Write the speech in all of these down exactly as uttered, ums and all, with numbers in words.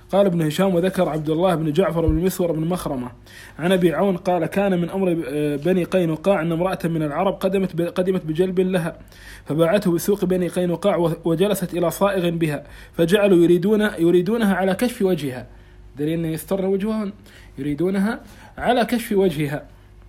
قال ابن هشام وذكر عبد الله بن جعفر بن مسور بن مخرمة عن أبي عون قال كان من أمر بني قينقاع أن امرأة من العرب قدمت قدمت بجلب لها فباعته بسوق بني قينقاع وجلست إلى صائغ بها فجعلوا يريدون يريدونها على كشف وجهها، دليل أن يسترن وجههن، يريدونها على كشف وجهها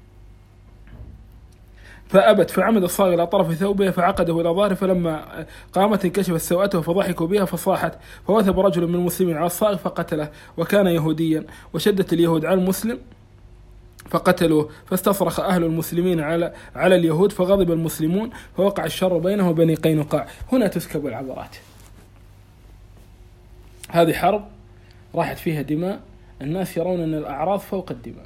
فأبت، فعمد الصائغ إلى طرف ثوبه فعقده إلى ظهره، فلما قامت انكشفت سوءته فضحكوا بها فصاحت، فوثب رجل من المسلمين على الصائغ فقتله وكان يهوديا، وشدت اليهود على المسلم فقتلوه، فاستصرخ أهل المسلمين على على اليهود فغضب المسلمون فوقع الشر بينه وبني قينقاع. هنا تسكب العبرات. هذه حرب راحت فيها دماء، الناس يرون أن الأعراض فوق الدماء.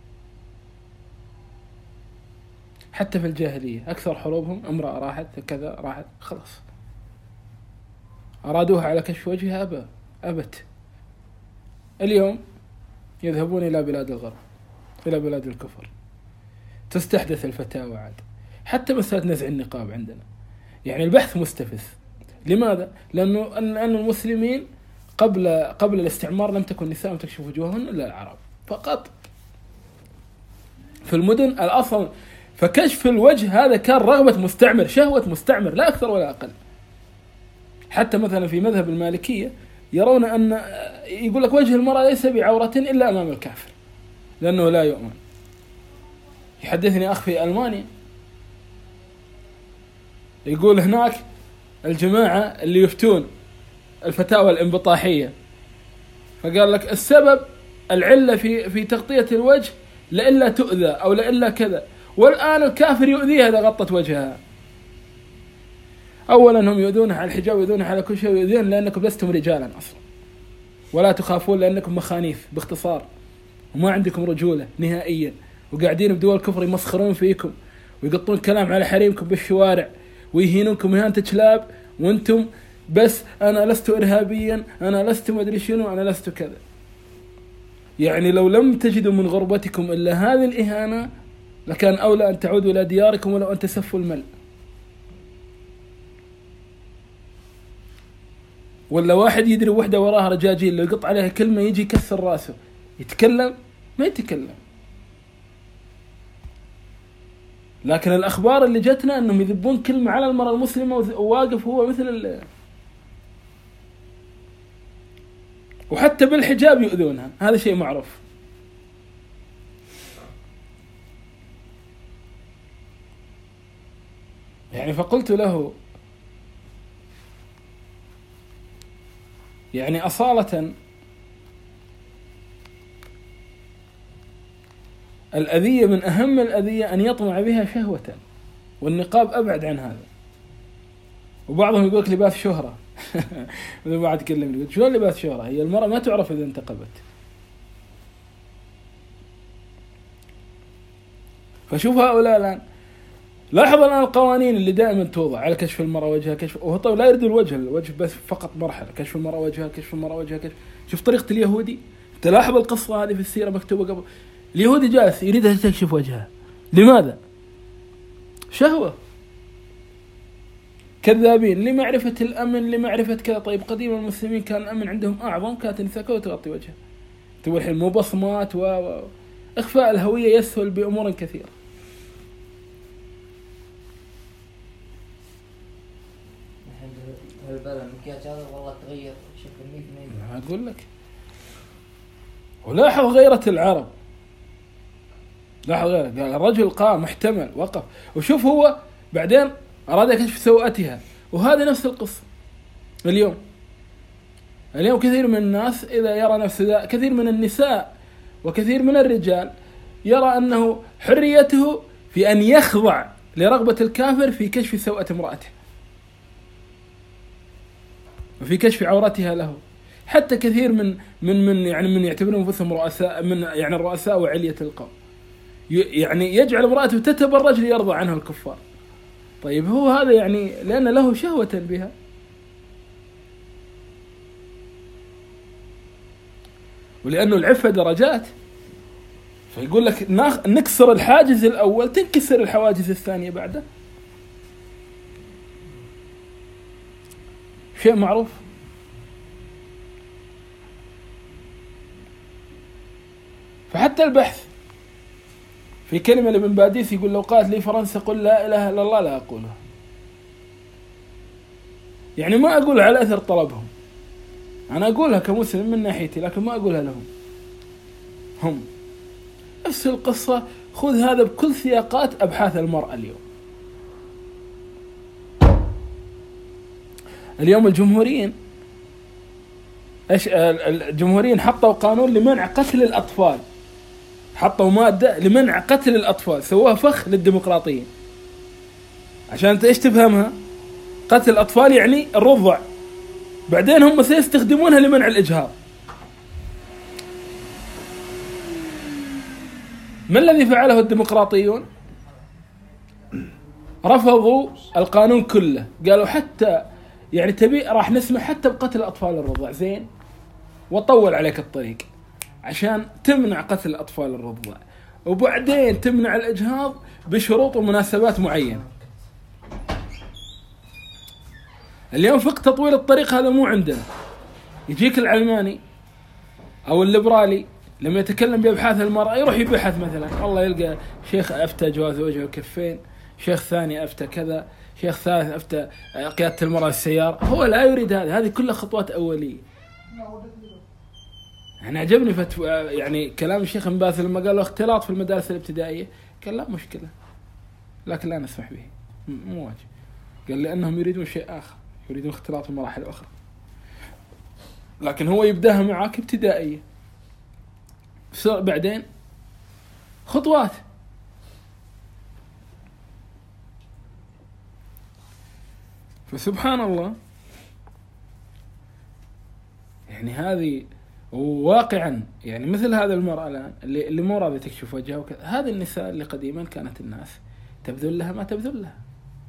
حتى في الجاهلية أكثر حروبهم امرأة راحت كذا راحت خلاص، أرادوها على كشف وجهها أبى أبت. اليوم يذهبون إلى بلاد الغرب، إلى بلاد الكفر، تستحدث الفتاوى عاد، حتى مسألة نزع النقاب عندنا يعني البحث مستفز. لماذا؟ لأنه أن المسلمين قبل قبل الاستعمار لم تكن نساء تكشف وجوههن إلا العرب فقط في المدن الأصل، فكشف الوجه هذا كان رغبة مستعمر، شهوة مستعمر لا أكثر ولا أقل. حتى مثلا في مذهب المالكية يرون أن يقول لك وجه المرأة ليس بعورة إلا أمام الكافر لأنه لا يؤمن. يحدثني أخ في ألمانيا يقول هناك الجماعة اللي يفتون الفتاوى الانبطاحية، فقال لك السبب العلة في في تغطية الوجه لإلا تؤذى أو لإلا كذا، والآن الكافر يؤذيها إذا غطت وجهها. أولا هم يؤذونها على الحجاب ويؤذونها على كل شيء، ويؤذون لأنكم لستم رجالا أصلا ولا تخافون لأنكم مخانيف باختصار وما عندكم رجولة نهائيا، وقاعدين بدول الكفر يمسخرون فيكم ويقطون كلام على حريمكم بالشوارع ويهينونكم إهانة كلاب، وأنتم بس أنا لست إرهابيا، أنا لست مدري شنو، أنا لست كذا. يعني لو لم تجدوا من غربتكم إلا هذه الإهانة لكان أولى أن تعودوا إلى دياركم ولو أن تسفوا المل. ولا واحد يدري وحدة وراها رجاجيل لو يقط عليها كلمة يجي يكسر راسه، يتكلم ما يتكلم. لكن الأخبار اللي جتنا أنهم يذبون كلمة على المرأة المسلمة وواقف هو مثل ال... وحتى بالحجاب يؤذونها، هذا شيء معروف. يعني فقلت له يعني أصالة الأذية من أهم الأذية أن يطمع بها شهوة، والنقاب أبعد عن هذا. وبعضهم يقولك لباس شهرة مثل ما عاد تكلم يقول شو لباس شهرة؟ هي المرأة ما تعرف إذا انتقبت. فشوف هؤلاء الآن، لاحظ الآن القوانين اللي دائما توضع على كشف المرأة وجهها كشف، وهو طيب لا يريد الوجه، الوجه بس فقط مرحلة كشف المرأة وجهها كشف المرأة وجهها كشف. شوف طريقة اليهودي، تلاحظ القصة هذه في السيرة مكتوبة قبل. اليهودي جالس يريدها تكشف وجهها، لماذا؟ شهوة. كذابين لمعرفة الأمن لمعرفة كذا. طيب قديم المسلمين كان الأمن عندهم أعظم، كانت النساء كلها تغطي وجهها. تقول الحين مو بصمات و... و... إخفاء الهوية يسهل بأمور كثيرة. البلد المكياج هذا والله تغير شكل مية مية. أقول لك ولاحظ غيرة العرب، لاحظ غيرة. قال الرجل قام محتمل وقف، وشوف هو بعدين أراد كشف سوءتها، وهذا نفس القصة. اليوم اليوم كثير من الناس إذا يرى نفسه، كثير من النساء وكثير من الرجال يرى أنه حريته في أن يخضع لرغبة الكافر في كشف سوءة امرأته وفي كشف عورتها له. حتى كثير من من من يعني من يعتبرون انفسهم رؤساء، من يعني الرؤساء وعلية القوم، يعني يجعل امرأته تتبرج ليرضى عنها الكفار. طيب هو هذا يعني لأن له شهوة بها. ولأنه العفة درجات، فيقول لك نكسر الحاجز الأول تنكسر الحواجز الثانية بعده. شيء معروف. فحتى البحث في كلمة لابن باديس يقول لو قالت لي فرنسا قل لا إله إلا الله لا أقولها. يعني ما أقول على أثر طلبهم، أنا أقولها كمسلم من ناحيتي، لكن ما أقولها لهم هم. نفس القصة، خذ هذا بكل سياقات أبحاث المرأة اليوم. اليوم الجمهوريين ايش الجمهوريين حطوا قانون لمنع قتل الأطفال، حطوا مادة لمنع قتل الأطفال، سووها فخ للديمقراطيين عشان انت ايش تفهمها؟ قتل الأطفال يعني الرضع، بعدين هم سيستخدمونها لمنع الإجهاض. ما الذي فعله الديمقراطيون؟ رفضوا القانون كله، قالوا حتى يعني تبي راح نسمح حتى بقتل الأطفال الرضع، زين، وطول عليك الطريق عشان تمنع قتل الأطفال الرضع، وبعدين تمنع الإجهاض بشروط ومناسبات معينة. اليوم فقه تطويل الطريق هذا مو عندنا. يجيك العلماني أو الليبرالي لما يتكلم بأبحاث المرأة يروح يبحث مثلا، الله يلقى شيخ أفتى جواز وجه وكفين، شيخ ثاني أفتى كذا، شيخ ثالث أفتى قيادة المرأة السيارة. هو لا يريد هذا، هذه كلها خطوات أولية. أنا عجبني فتو يعني كلام الشيخ بن باز لما قال له اختلاط في المدارس الابتدائية، قال لا مشكلة لكن لا نسمح به، مو واجب. قال لأنهم يريدون شيء آخر، يريدون اختلاط في المراحل الأخرى، لكن هو يبدأها معك ابتدائية، بعدين خطوات. فسبحان الله، يعني هذه واقعا يعني مثل هذا المرأة الآن اللي اللي مو راضية تكشف وجهها وكذا، هذه النساء اللي قديما كانت الناس تبذل لها ما تبذل لها.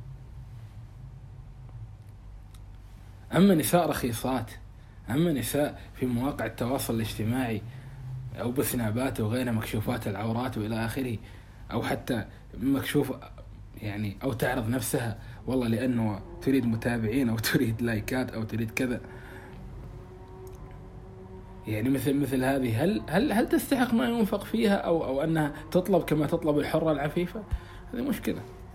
أما نساء رخيصات، أما نساء في مواقع التواصل الاجتماعي أو بسنابات وغيرها مكشوفات العورات وإلى آخره، أو حتى مكشوف يعني أو تعرض نفسها والله لأنه تريد متابعين أو تريد لايكات أو تريد كذا، يعني مثل مثل هذه هل هل هل تستحق ما ينفق فيها أو أو أنها تطلب كما تطلب الحرة العفيفة؟ هذه مشكلة.